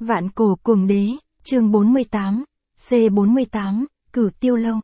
Vạn cổ cuồng đế, chương 48, C48, Cửu Tiêu Lâu.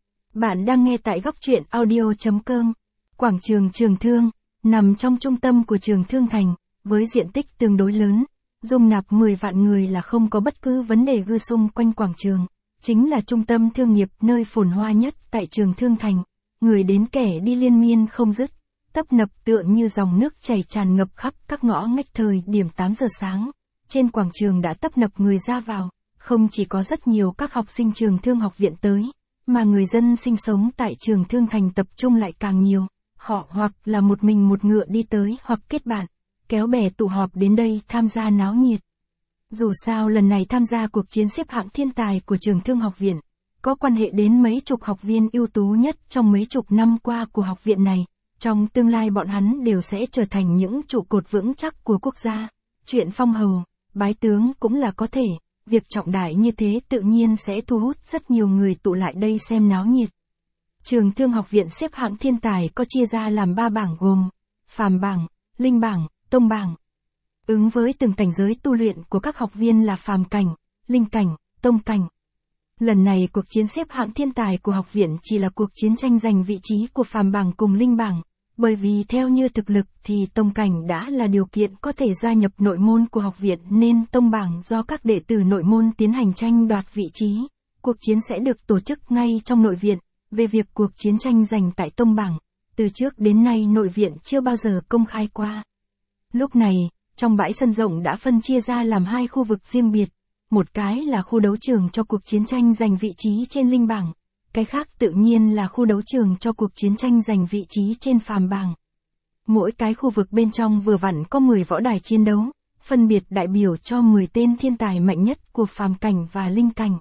Bạn đang nghe tại góc truyện audio.com. Quảng trường Trường Thương, nằm trong trung tâm của Trường Thương Thành, với diện tích tương đối lớn, dung nạp 10 vạn người là không có bất cứ vấn đề gư xung quanh quảng trường. Chính là trung tâm thương nghiệp nơi phồn hoa nhất tại Trường Thương Thành, người đến kẻ đi liên miên không dứt, tấp nập tựa như dòng nước chảy tràn ngập khắp các ngõ ngách. Thời điểm 8 giờ sáng, trên quảng trường đã tấp nập người ra vào, không chỉ có rất nhiều các học sinh Trường Thương học viện tới, mà người dân sinh sống tại Trường Thương Thành tập trung lại càng nhiều. Họ hoặc là một mình một ngựa đi tới hoặc kết bạn, kéo bè tụ họp đến đây tham gia náo nhiệt. Dù sao lần này tham gia cuộc chiến xếp hạng thiên tài của Trường Thương học viện, có quan hệ đến mấy chục học viên ưu tú nhất trong mấy chục năm qua của học viện này. Trong tương lai bọn hắn đều sẽ trở thành những trụ cột vững chắc của quốc gia. Chuyện phong hầu, bái tướng cũng là có thể, việc trọng đại như thế tự nhiên sẽ thu hút rất nhiều người tụ lại đây xem náo nhiệt. Trường Thương học viện xếp hạng thiên tài có chia ra làm 3 bảng gồm phàm bảng, linh bảng, tông bảng. Ứng với từng cảnh giới tu luyện của các học viên là phàm cảnh, linh cảnh, tông cảnh. Lần này cuộc chiến xếp hạng thiên tài của học viện chỉ là cuộc chiến tranh giành vị trí của phàm bảng cùng linh bảng, bởi vì theo như thực lực thì tông cảnh đã là điều kiện có thể gia nhập nội môn của học viện, nên tông bảng do các đệ tử nội môn tiến hành tranh đoạt vị trí. Cuộc chiến sẽ được tổ chức ngay trong nội viện. Về việc cuộc chiến tranh giành tại tông bảng, từ trước đến nay nội viện chưa bao giờ công khai qua. Lúc này, trong bãi sân rộng đã phân chia ra làm 2 khu vực riêng biệt. Một cái là khu đấu trường cho cuộc chiến tranh giành vị trí trên linh bảng, cái khác tự nhiên là khu đấu trường cho cuộc chiến tranh giành vị trí trên phàm bảng. Mỗi cái khu vực bên trong vừa vặn có 10 võ đài chiến đấu, phân biệt đại biểu cho 10 tên thiên tài mạnh nhất của phàm cảnh và linh cảnh.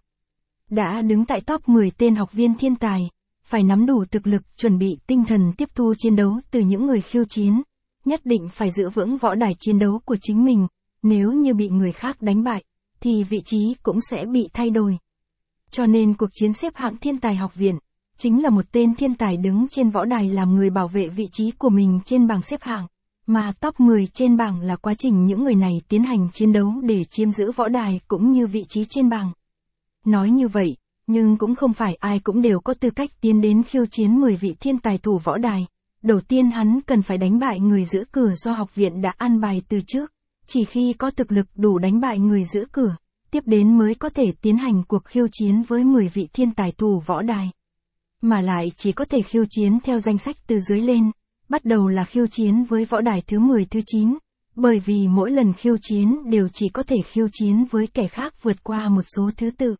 Đã đứng tại top 10 tên học viên thiên tài, phải nắm đủ thực lực, chuẩn bị tinh thần tiếp thu chiến đấu từ những người khiêu chiến, nhất định phải giữ vững võ đài chiến đấu của chính mình, nếu như bị người khác đánh bại, thì vị trí cũng sẽ bị thay đổi. Cho nên cuộc chiến xếp hạng thiên tài học viện, chính là một tên thiên tài đứng trên võ đài làm người bảo vệ vị trí của mình trên bảng xếp hạng, mà top 10 trên bảng là quá trình những người này tiến hành chiến đấu để chiếm giữ võ đài cũng như vị trí trên bảng. Nói như vậy, nhưng cũng không phải ai cũng đều có tư cách tiến đến khiêu chiến 10 vị thiên tài thủ võ đài. Đầu tiên hắn cần phải đánh bại người giữ cửa do học viện đã an bài từ trước. Chỉ khi có thực lực đủ đánh bại người giữ cửa, tiếp đến mới có thể tiến hành cuộc khiêu chiến với 10 vị thiên tài thủ võ đài. Mà lại chỉ có thể khiêu chiến theo danh sách từ dưới lên, bắt đầu là khiêu chiến với võ đài thứ 10 thứ 9, bởi vì mỗi lần khiêu chiến đều chỉ có thể khiêu chiến với kẻ khác vượt qua một số thứ tự.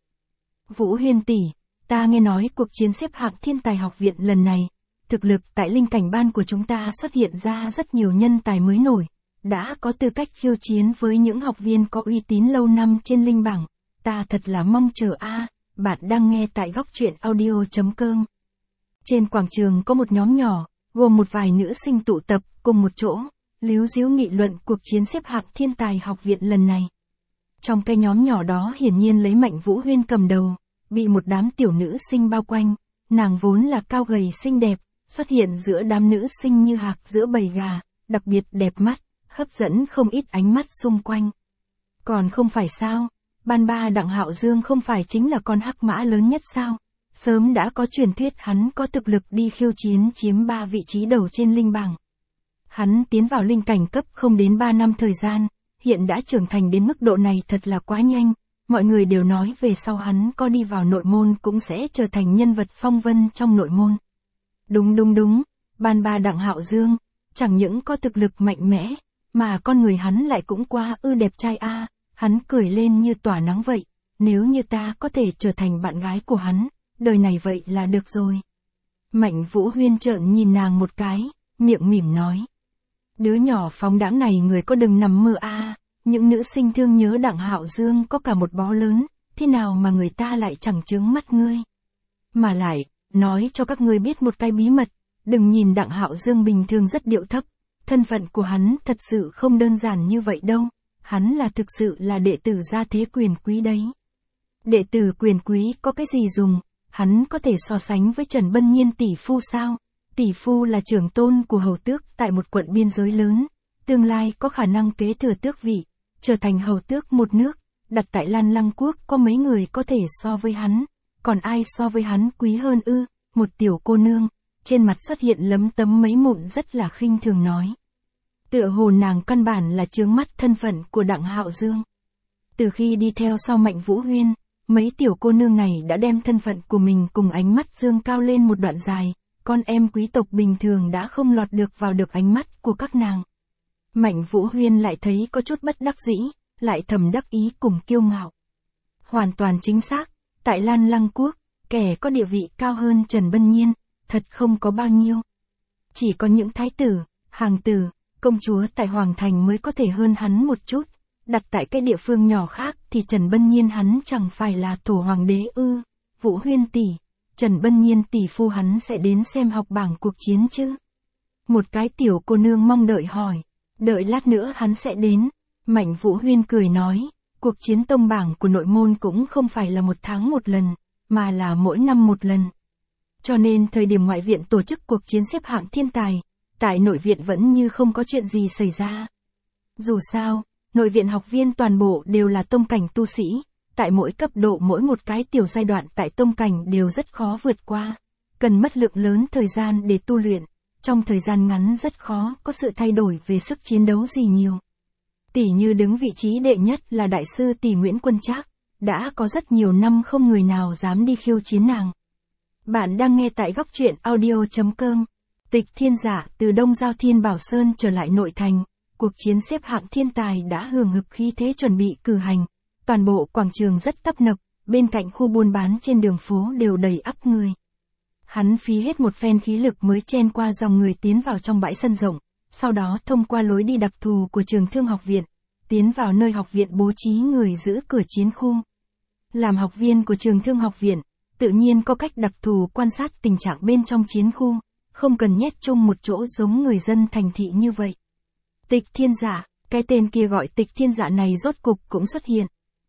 Vũ Huyên tỷ, ta nghe nói cuộc chiến xếp hạng thiên tài học viện lần này, thực lực tại linh cảnh ban của chúng ta xuất hiện ra rất nhiều nhân tài mới nổi, đã có tư cách khiêu chiến với những học viên có uy tín lâu năm trên linh bảng. Ta thật là mong chờ a. Bạn đang nghe tại góc truyện audio.com. Trên quảng trường có một nhóm nhỏ, gồm một vài nữ sinh tụ tập cùng một chỗ, líu ríu nghị luận cuộc chiến xếp hạng thiên tài học viện lần này. Trong cái nhóm nhỏ đó hiển nhiên lấy Mạnh Vũ Huyên cầm đầu, bị một đám tiểu nữ sinh bao quanh. Nàng vốn là cao gầy xinh đẹp, xuất hiện giữa đám nữ sinh như hạc giữa bầy gà, đặc biệt đẹp mắt, hấp dẫn không ít ánh mắt xung quanh. Còn không phải sao, ban ba Đặng Hạo Dương không phải chính là con hắc mã lớn nhất sao? Sớm đã có truyền thuyết hắn có thực lực đi khiêu chiến chiếm 3 vị trí đầu trên linh bảng. Hắn tiến vào linh cảnh cấp không đến 3 năm thời gian, hiện đã trưởng thành đến mức độ này thật là quá nhanh. Mọi người đều nói về sau hắn có đi vào nội môn cũng sẽ trở thành nhân vật phong vân trong nội môn. Đúng, ban ba Đặng Hạo Dương, chẳng những có thực lực mạnh mẽ, mà con người hắn lại cũng quá đẹp trai a. Hắn cười lên như tỏa nắng vậy, nếu như ta có thể trở thành bạn gái của hắn, đời này vậy là được rồi. Mạnh Vũ Huyên trợn nhìn nàng một cái, miệng mỉm nói. Đứa nhỏ phóng đãng này người có đừng nằm mơ a. Những nữ sinh thương nhớ Đặng Hạo Dương có cả một bó lớn, thế nào mà người ta lại chẳng chướng mắt ngươi. Mà lại, nói cho các ngươi biết một cái bí mật, đừng nhìn Đặng Hạo Dương bình thường rất điệu thấp, thân phận của hắn thật sự không đơn giản như vậy đâu, hắn là thực sự là đệ tử gia thế quyền quý đấy. Đệ tử quyền quý có cái gì dùng, hắn có thể so sánh với Trần Bân Nhiên tỷ phu sao? Tỷ phu là trưởng tôn của hầu tước tại một quận biên giới lớn, tương lai có khả năng kế thừa tước vị, trở thành hầu tước một nước, đặt tại Lan Lăng Quốc có mấy người có thể so với hắn, còn ai so với hắn quý hơn ư? Một tiểu cô nương, trên mặt xuất hiện lấm tấm mấy mụn rất là khinh thường nói. Tựa hồ nàng căn bản là chướng mắt thân phận của Đặng Hạo Dương. Từ khi đi theo sau Mạnh Vũ Huyên, mấy tiểu cô nương này đã đem thân phận của mình cùng ánh mắt dương cao lên một đoạn dài, con em quý tộc bình thường đã không lọt được vào được ánh mắt của các nàng. Mạnh Vũ Huyên lại thấy có chút bất đắc dĩ, lại thầm đắc ý cùng kiêu ngạo. Hoàn toàn chính xác, tại Lan Lăng Quốc, kẻ có địa vị cao hơn Trần Bân Nhiên, thật không có bao nhiêu. Chỉ có những thái tử, hàng tử, công chúa tại Hoàng Thành mới có thể hơn hắn một chút, đặt tại cái địa phương nhỏ khác thì Trần Bân Nhiên hắn chẳng phải là thổ hoàng đế ư? Vũ Huyên tỷ, Trần Bân Nhiên tỷ phu hắn sẽ đến xem học bảng cuộc chiến chứ? Một cái tiểu cô nương mong đợi hỏi, đợi lát nữa hắn sẽ đến. Mạnh Vũ Huyên cười nói, cuộc chiến tông bảng của nội môn cũng không phải là 1 tháng 1 lần, mà là mỗi năm 1 lần. Cho nên thời điểm ngoại viện tổ chức cuộc chiến xếp hạng thiên tài, tại nội viện vẫn như không có chuyện gì xảy ra. Dù sao, nội viện học viên toàn bộ đều là tông cảnh tu sĩ, tại mỗi cấp độ mỗi một cái tiểu giai đoạn tại tông cảnh đều rất khó vượt qua, cần mất lượng lớn thời gian để tu luyện, trong thời gian ngắn rất khó có sự thay đổi về sức chiến đấu gì nhiều. Tỷ như đứng vị trí đệ nhất là đại sư tỷ Nguyễn Quân Trác, đã có rất nhiều năm không người nào dám đi khiêu chiến nàng. Bạn đang nghe tại góc truyện audio.com. Tịch Thiên Dạ từ Đông Giao Thiên Bảo Sơn trở lại nội thành, cuộc chiến xếp hạng thiên tài đã hừng hực khí thế chuẩn bị cử hành. Toàn bộ quảng trường rất tấp nập, bên cạnh khu buôn bán trên đường phố đều đầy ắp người. Hắn phí hết một phen khí lực mới chen qua dòng người tiến vào trong bãi sân rộng, sau đó thông qua lối đi đặc thù của Trường Thương học viện, tiến vào nơi học viện bố trí người giữ cửa chiến khu. Làm học viên của Trường Thương học viện, tự nhiên có cách đặc thù quan sát tình trạng bên trong chiến khu, không cần nhét chung một chỗ giống người dân thành thị như vậy. Tịch Thiên Dạ, cái tên kia gọi Tịch Thiên Dạ này rốt cục cũng xuất hiện.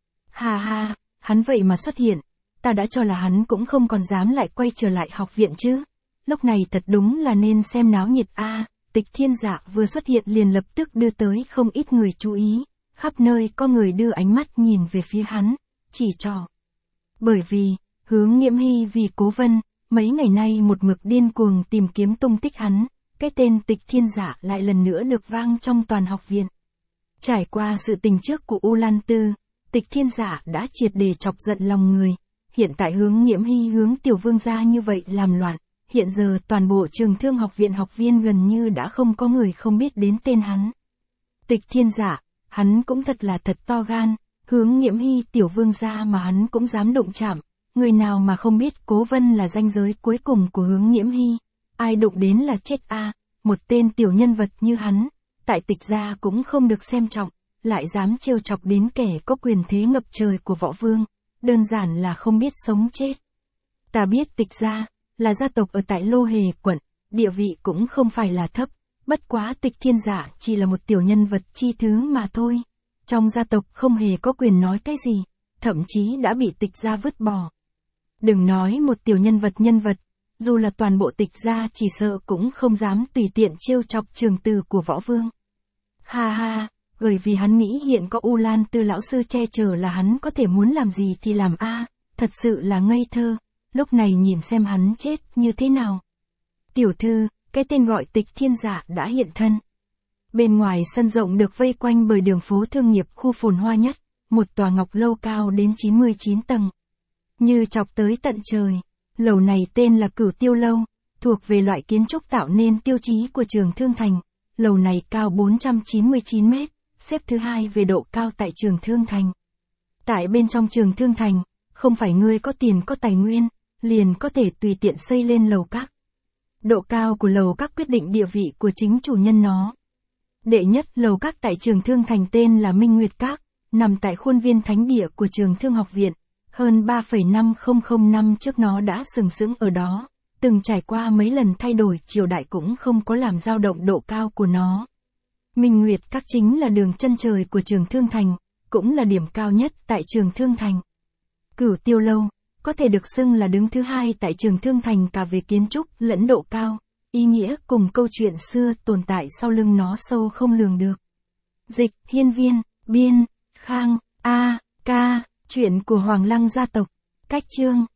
Ha ha, hắn vậy mà xuất hiện, ta đã cho là hắn cũng không còn dám lại quay trở lại học viện chứ. Lúc này thật đúng là nên xem náo nhiệt a. Tịch Thiên Dạ vừa xuất hiện liền lập tức đưa tới không ít người chú ý, khắp nơi có người đưa ánh mắt nhìn về phía hắn, chỉ trỏ. Bởi vì, Hướng Nghiễm Hy vì Cố Vân, mấy ngày nay một mực điên cuồng tìm kiếm tung tích hắn, cái tên Tịch Thiên Dạ lại lần nữa được vang trong toàn học viện. Trải qua sự tình trước của U Lan Tư, Tịch Thiên Dạ đã triệt để chọc giận lòng người, hiện tại Hướng Nghiễm Hy hướng Tiểu Vương gia như vậy làm loạn, hiện giờ toàn bộ Trường Thương học viện học viên gần như đã không có người không biết đến tên hắn. Tịch Thiên Dạ, hắn cũng thật là thật to gan, Hướng Nghiễm Hy Tiểu Vương gia mà hắn cũng dám đụng chạm, người nào mà không biết Cố Vân là ranh giới cuối cùng của Hướng Nghiễm Hy, ai đụng đến là chết a. Một tên tiểu nhân vật như hắn, tại Tịch gia cũng không được xem trọng, lại dám trêu chọc đến kẻ có quyền thế ngập trời của võ vương, đơn giản là không biết sống chết. Ta biết Tịch gia là gia tộc ở tại Lô Hề quận, địa vị cũng không phải là thấp, bất quá Tịch Thiên Dạ chỉ là một tiểu nhân vật chi thứ mà thôi. Trong gia tộc không hề có quyền nói cái gì, thậm chí đã bị Tịch gia vứt bỏ. Đừng nói một tiểu nhân vật, dù là toàn bộ Tịch gia chỉ sợ cũng không dám tùy tiện trêu chọc trường từ của võ vương. Ha ha, bởi vì hắn nghĩ hiện có U Lan Tư lão sư che chở là hắn có thể muốn làm gì thì làm a, thật sự là ngây thơ, lúc này nhìn xem hắn chết như thế nào. Tiểu thư, cái tên gọi Tịch Thiên Dạ đã hiện thân. Bên ngoài sân rộng được vây quanh bởi đường phố thương nghiệp khu phồn hoa nhất, một tòa ngọc lâu cao đến 99 tầng. Như chọc tới tận trời, lầu này tên là Cửu Tiêu Lâu, thuộc về loại kiến trúc tạo nên tiêu chí của Trường Thương Thành. Lầu này cao 499 mét, xếp thứ 2 về độ cao tại Trường Thương Thành. Tại bên trong Trường Thương Thành, không phải ngươi có tiền có tài nguyên, liền có thể tùy tiện xây lên lầu các. Độ cao của lầu các quyết định địa vị của chính chủ nhân nó. Đệ nhất lầu các tại Trường Thương Thành tên là Minh Nguyệt Các, nằm tại khuôn viên thánh địa của Trường Thương học viện. Hơn 3,5000 năm trước nó đã sừng sững ở đó, từng trải qua mấy lần thay đổi triều đại cũng không có làm dao động độ cao của nó. Minh Nguyệt Các chính là đường chân trời của Trường Thương Thành, cũng là điểm cao nhất tại Trường Thương Thành. Cửu Tiêu Lâu, có thể được xưng là đứng thứ 2 tại Trường Thương Thành cả về kiến trúc lẫn độ cao, ý nghĩa cùng câu chuyện xưa tồn tại sau lưng nó sâu không lường được. Dịch, Hiên Viên, Biên, Khang, A, Ca, Chuyện của Hoàng Lăng gia tộc. Cách chương